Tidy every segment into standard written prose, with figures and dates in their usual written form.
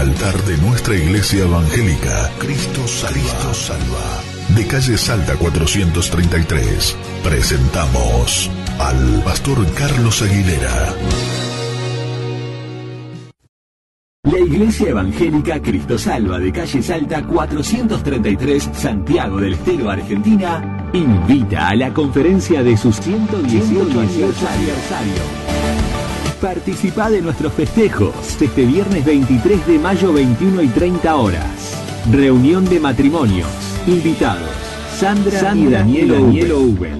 altar de nuestra iglesia evangélica, Cristo Salva. De calle Salta 433, presentamos al pastor Carlos Aguilera. La Iglesia Evangélica Cristo Salva de calle Salta 433, Santiago del Estero, Argentina, invita a la conferencia de sus 118 aniversario. Participá de nuestros festejos este viernes 23 de mayo, 21 y 30 horas. Reunión de matrimonios. Invitados: Sandra y Daniel Owen.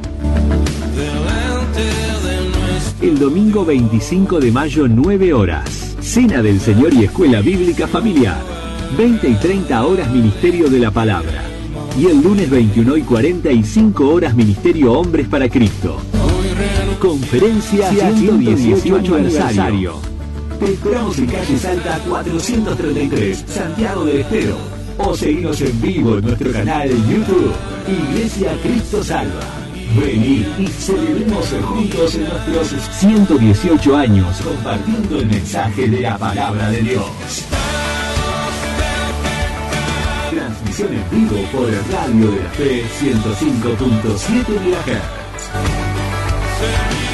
El domingo 25 de mayo, 9 horas. Cena del Señor y Escuela Bíblica Familiar. 20 y 30 horas Ministerio de la Palabra. Y el lunes 21 y 45 horas Ministerio Hombres para Cristo. Conferencia 118 aniversario. Te esperamos en calle Salta 433, Santiago del Estero. O seguinos en vivo en nuestro canal de YouTube, Iglesia Cristo Salva. Vení y celebremos juntos en nuestros 118 años compartiendo el mensaje de la palabra de Dios. Transmisión en vivo por el Radio de la Fe 105.7 MHz.